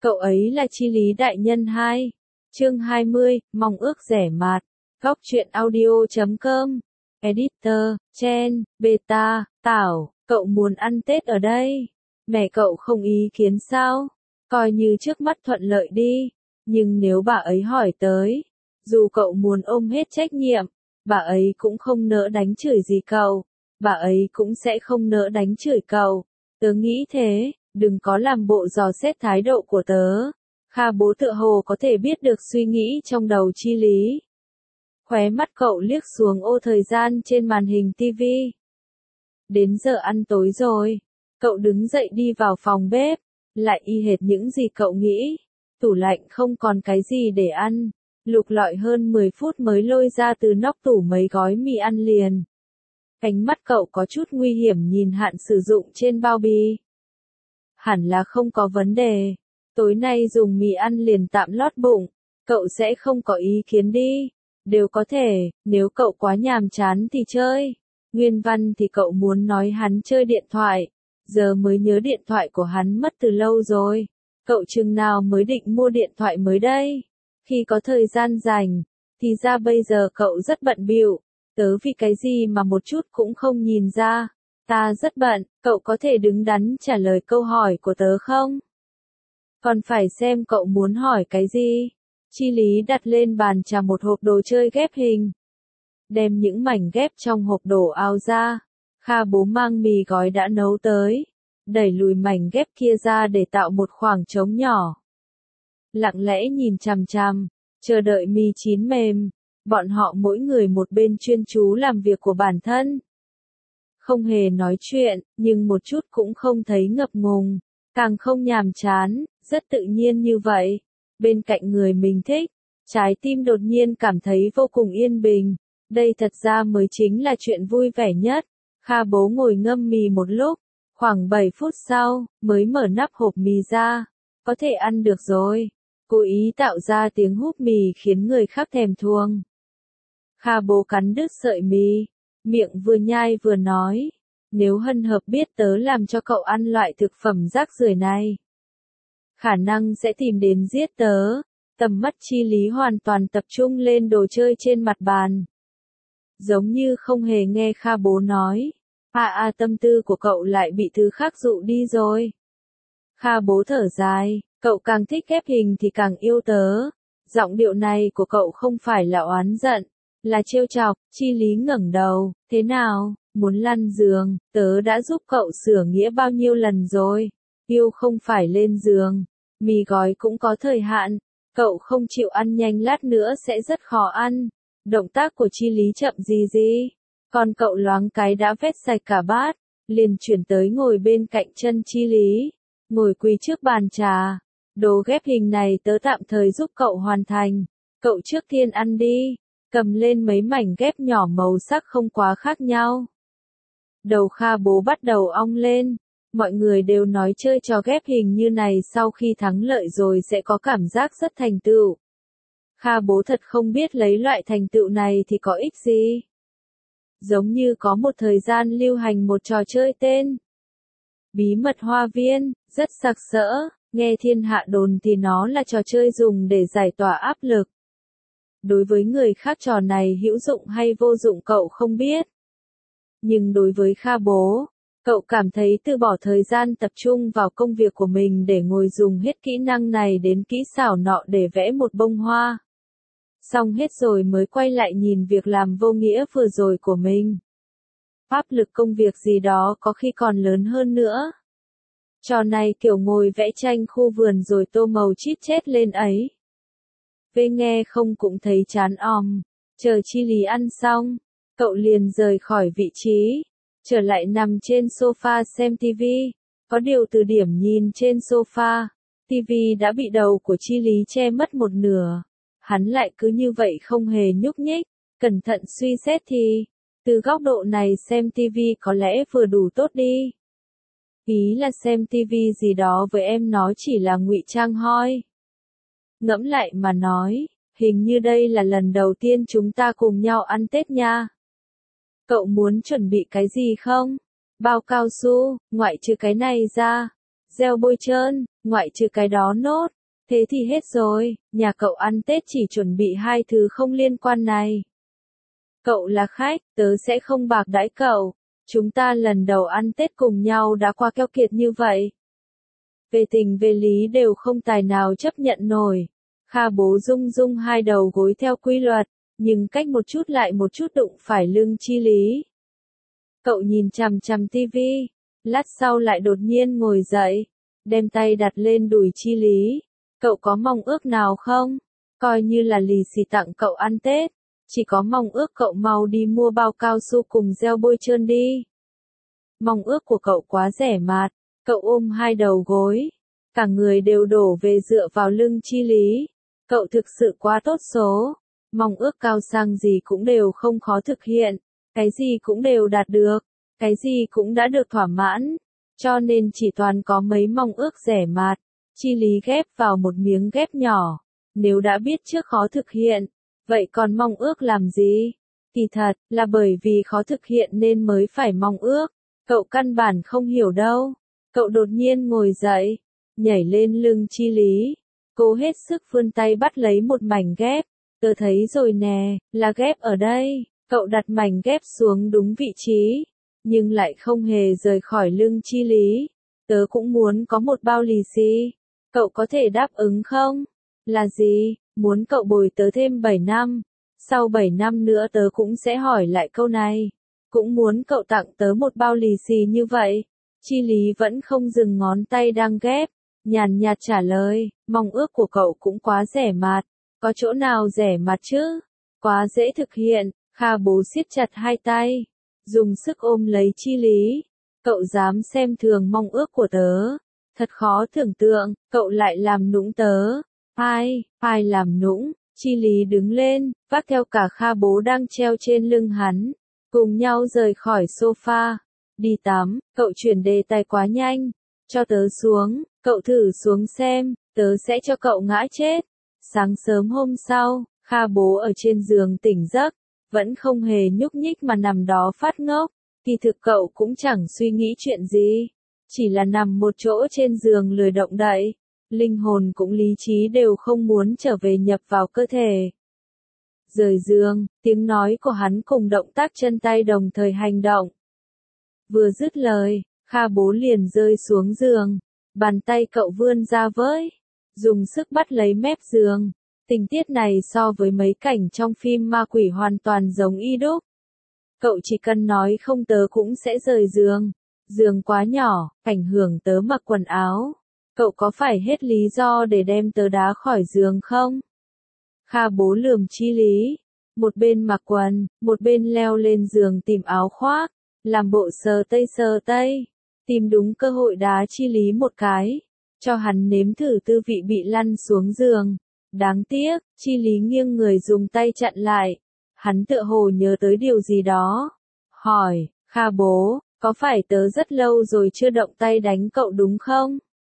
Cậu ấy là Chi Lý đại nhân 2. Chương 20, mong ước rẻ mạt. Góc truyện audio.com. Editor, Chen, Beta, Tảo, cậu muốn ăn Tết ở đây. Mẹ cậu không ý kiến sao? Coi như trước mắt thuận lợi đi. Nhưng nếu bà ấy hỏi tới, dù cậu muốn ôm hết trách nhiệm, bà ấy cũng không nỡ đánh chửi gì cậu. Bà ấy cũng sẽ không nỡ đánh chửi cậu. Tớ nghĩ thế, đừng có làm bộ dò xét thái độ của tớ. Kha bố tựa hồ có thể biết được suy nghĩ trong đầu Chi Lý. Khóe mắt cậu liếc xuống ô thời gian trên màn hình TV. Đến giờ ăn tối rồi. Cậu đứng dậy đi vào phòng bếp. Lại y hệt những gì cậu nghĩ. Tủ lạnh không còn cái gì để ăn. Lục lọi hơn 10 phút mới lôi ra từ nóc tủ mấy gói mì ăn liền. Ánh mắt cậu có chút nguy hiểm nhìn hạn sử dụng trên bao bì. Hẳn là không có vấn đề. Tối nay dùng mì ăn liền tạm lót bụng. Cậu sẽ không có ý kiến đi. Đều có thể, nếu cậu quá nhàm chán thì chơi. Nguyên văn thì cậu muốn nói hắn chơi điện thoại. Giờ mới nhớ điện thoại của hắn mất từ lâu rồi. Cậu chừng nào mới định mua điện thoại mới đây? Khi có thời gian rảnh, thì ra bây giờ cậu rất bận bịu. Tớ vì cái gì mà một chút cũng không nhìn ra. Ta rất bận, cậu có thể đứng đắn trả lời câu hỏi của tớ không? Còn phải xem cậu muốn hỏi cái gì. Chi Lý đặt lên bàn trà một hộp đồ chơi ghép hình. Đem những mảnh ghép trong hộp đồ ao ra. Kha bố mang mì gói đã nấu tới. Đẩy lùi mảnh ghép kia ra để tạo một khoảng trống nhỏ. Lặng lẽ nhìn chằm chằm, chờ đợi mì chín mềm. Bọn họ mỗi người một bên chuyên chú làm việc của bản thân. Không hề nói chuyện, nhưng một chút cũng không thấy ngập ngùng. Càng không nhàm chán, rất tự nhiên như vậy. Bên cạnh người mình thích, trái tim đột nhiên cảm thấy vô cùng yên bình. Đây thật ra mới chính là chuyện vui vẻ nhất. Kha bố ngồi ngâm mì một lúc, khoảng 7 phút sau, mới mở nắp hộp mì ra. Có thể ăn được rồi. Cố ý tạo ra tiếng húp mì khiến người khác thèm thuồng. Kha bố cắn đứt sợi mì, miệng vừa nhai vừa nói. Nếu Hân Hợp biết tớ làm cho cậu ăn loại thực phẩm rác rưởi này, khả năng sẽ tìm đến giết tớ. Tầm mắt Chi Lý hoàn toàn tập trung lên đồ chơi trên mặt bàn. Giống như không hề nghe Kha bố nói. Tâm tư của cậu lại bị thứ khác dụ đi rồi. Kha bố thở dài, cậu càng thích ghép hình thì càng yêu tớ. Giọng điệu này của cậu không phải là oán giận, là trêu chọc. Chi Lý ngẩng đầu, thế nào, muốn lăn giường, tớ đã giúp cậu sửa nghĩa bao nhiêu lần rồi. Yêu không phải lên giường, mì gói cũng có thời hạn, cậu không chịu ăn nhanh lát nữa sẽ rất khó ăn. Động tác của Chi Lý chậm gì, còn cậu loáng cái đã vét sạch cả bát, liền chuyển tới ngồi bên cạnh chân Chi Lý, ngồi quỳ trước bàn trà. Đồ ghép hình này tớ tạm thời giúp cậu hoàn thành, cậu trước tiên ăn đi. Cầm lên mấy mảnh ghép nhỏ màu sắc không quá khác nhau. Đầu Kha bố bắt đầu ong lên. Mọi người đều nói chơi trò ghép hình như này sau khi thắng lợi rồi sẽ có cảm giác rất thành tựu. Kha bố thật không biết lấy loại thành tựu này thì có ích gì. Giống như có một thời gian lưu hành một trò chơi tên Bí mật hoa viên, rất sặc sỡ, nghe thiên hạ đồn thì nó là trò chơi dùng để giải tỏa áp lực. Đối với người khác trò này hữu dụng hay vô dụng cậu không biết. Nhưng đối với Kha bố, cậu cảm thấy từ bỏ thời gian tập trung vào công việc của mình để ngồi dùng hết kỹ năng này đến kỹ xảo nọ để vẽ một bông hoa. Xong hết rồi mới quay lại nhìn việc làm vô nghĩa vừa rồi của mình. Áp lực công việc gì đó có khi còn lớn hơn nữa. Trò này kiểu ngồi vẽ tranh khu vườn rồi tô màu chít chét lên ấy. Về nghe không cũng thấy chán òm. Chờ Chi Lý ăn xong, cậu liền rời khỏi vị trí, trở lại nằm trên sofa xem TV. Có điều từ điểm nhìn trên sofa, TV đã bị đầu của Chi Lý che mất một nửa. Hắn lại cứ như vậy không hề nhúc nhích. Cẩn thận suy xét thì, từ góc độ này xem TV có lẽ vừa đủ tốt đi. Ý là xem TV gì đó với em nó chỉ là ngụy trang hoi. Ngẫm lại mà nói, hình như đây là lần đầu tiên chúng ta cùng nhau ăn Tết nha. Cậu muốn chuẩn bị cái gì không? Bao cao su, ngoại trừ cái này ra. gel bôi trơn, ngoại trừ cái đó nốt. Thế thì hết rồi, nhà cậu ăn Tết chỉ chuẩn bị 2 thứ không liên quan này. Cậu là khách, tớ sẽ không bạc đãi cậu. Chúng ta lần đầu ăn Tết cùng nhau đã qua keo kiệt như vậy. Về tình về lý đều không tài nào chấp nhận nổi. Kha bố rung rung hai đầu gối theo quy luật, nhưng cách một chút lại một chút đụng phải lưng Chi Lý. Cậu nhìn chằm chằm tivi, lát sau lại đột nhiên ngồi dậy, đem tay đặt lên đùi Chi Lý. Cậu có mong ước nào không? Coi như là lì xì tặng cậu ăn Tết, chỉ có mong ước cậu mau đi mua bao cao su cùng gel bôi trơn đi. Mong ước của cậu quá rẻ mạt, cậu ôm hai đầu gối, cả người đều đổ về dựa vào lưng Chi Lý. Cậu thực sự quá tốt số, mong ước cao sang gì cũng đều không khó thực hiện, cái gì cũng đều đạt được, cái gì cũng đã được thỏa mãn, cho nên chỉ toàn có mấy mong ước rẻ mạt. Chi Lý ghép vào một miếng ghép nhỏ, nếu đã biết trước khó thực hiện, vậy còn mong ước làm gì? Kỳ thật, là bởi vì khó thực hiện nên mới phải mong ước, cậu căn bản không hiểu đâu. Cậu đột nhiên ngồi dậy, nhảy lên lưng Chi Lý, cố hết sức vươn tay bắt lấy một mảnh ghép. Tớ thấy rồi nè, là ghép ở đây. Cậu đặt mảnh ghép xuống đúng vị trí, nhưng lại không hề rời khỏi lưng Chi Lý. Tớ cũng muốn có một bao lì xì. Cậu có thể đáp ứng không? Là gì? Muốn cậu bồi tớ thêm 7 năm. Sau 7 năm nữa tớ cũng sẽ hỏi lại câu này. Cũng muốn cậu tặng tớ một bao lì xì như vậy. Chi Lý vẫn không dừng ngón tay đang ghép, nhàn nhạt trả lời, mong ước của cậu cũng quá rẻ mạt. Có chỗ nào rẻ mạt chứ? Quá dễ thực hiện. Kha bố siết chặt hai tay, dùng sức ôm lấy Chi Lý. Cậu dám xem thường mong ước của tớ. Thật khó tưởng tượng, cậu lại làm nũng tớ. Ai làm nũng? Chi Lý đứng lên, vác theo cả Kha bố đang treo trên lưng hắn, cùng nhau rời khỏi sofa. Đi tắm, cậu chuyển đề tài quá nhanh. Cho tớ xuống, cậu thử xuống xem, tớ sẽ cho cậu ngã chết. Sáng sớm hôm sau, Kha bố ở trên giường tỉnh giấc, vẫn không hề nhúc nhích mà nằm đó phát ngốc. Kỳ thực cậu cũng chẳng suy nghĩ chuyện gì, chỉ là nằm một chỗ trên giường lười động đậy. Linh hồn cũng lý trí đều không muốn trở về nhập vào cơ thể. Rời giường, tiếng nói của hắn cùng động tác chân tay đồng thời hành động. Vừa dứt lời, Kha bố liền rơi xuống giường, bàn tay cậu vươn ra với, dùng sức bắt lấy mép giường. Tình tiết này so với mấy cảnh trong phim ma quỷ hoàn toàn giống y đúc. Cậu chỉ cần nói không tớ cũng sẽ rời giường. Giường quá nhỏ, ảnh hưởng tớ mặc quần áo. Cậu có phải hết lý do để đem tớ đá khỏi giường không? Kha bố lườm Chi Lý. Một bên mặc quần, một bên leo lên giường tìm áo khoác. Làm bộ sờ tây. Tìm đúng cơ hội đá Chi Lý một cái. Cho hắn nếm thử tư vị bị lăn xuống giường. Đáng tiếc, Chi Lý nghiêng người dùng tay chặn lại. Hắn tựa hồ nhớ tới điều gì đó. Hỏi, Kha bố, có phải tớ rất lâu rồi chưa động tay đánh cậu đúng không?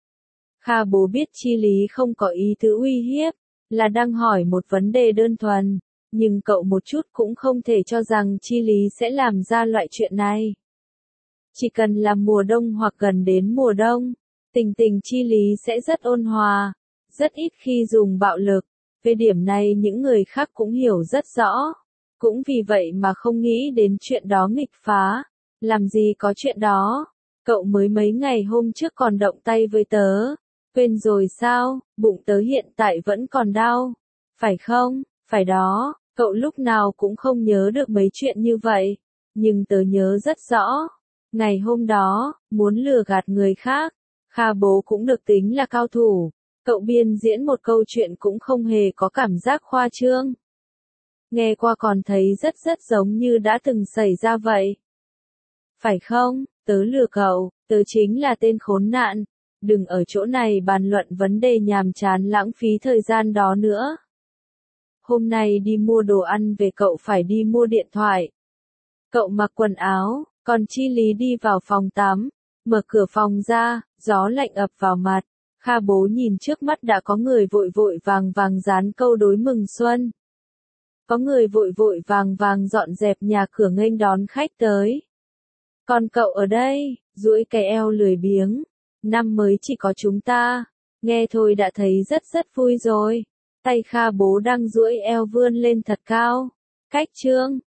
Kha bố biết Chi Lý không có ý tứ uy hiếp, là đang hỏi một vấn đề đơn thuần, nhưng cậu một chút cũng không thể cho rằng Chi Lý sẽ làm ra loại chuyện này. Chỉ cần là mùa đông hoặc gần đến mùa đông, tình Chi Lý sẽ rất ôn hòa, rất ít khi dùng bạo lực. Về điểm này những người khác cũng hiểu rất rõ, cũng vì vậy mà không nghĩ đến chuyện đó nghịch phá. Làm gì có chuyện đó, cậu mới mấy ngày hôm trước còn động tay với tớ. Quên rồi sao, bụng tớ hiện tại vẫn còn đau. Phải không, phải đó, cậu lúc nào cũng không nhớ được mấy chuyện như vậy. Nhưng tớ nhớ rất rõ. Ngày hôm đó, muốn lừa gạt người khác, Kha bố cũng được tính là cao thủ. Cậu biên diễn một câu chuyện cũng không hề có cảm giác khoa trương. Nghe qua còn thấy rất giống như đã từng xảy ra vậy. Phải không, tớ lừa cậu, tớ chính là tên khốn nạn. Đừng ở chỗ này bàn luận vấn đề nhàm chán lãng phí thời gian đó nữa. Hôm nay đi mua đồ ăn về cậu phải đi mua điện thoại. Cậu mặc quần áo, còn Chi Lý đi vào phòng tắm, mở cửa phòng ra, gió lạnh ập vào mặt. Kha bố nhìn trước mắt đã có người vội vàng dán câu đối mừng xuân. Có người vội vàng dọn dẹp nhà cửa nghênh đón khách tới. Còn cậu ở đây, duỗi cái eo lười biếng, Năm mới chỉ có chúng ta. Nghe thôi đã thấy rất vui rồi. Tay Kha bố đang duỗi eo vươn lên thật cao. Cách chương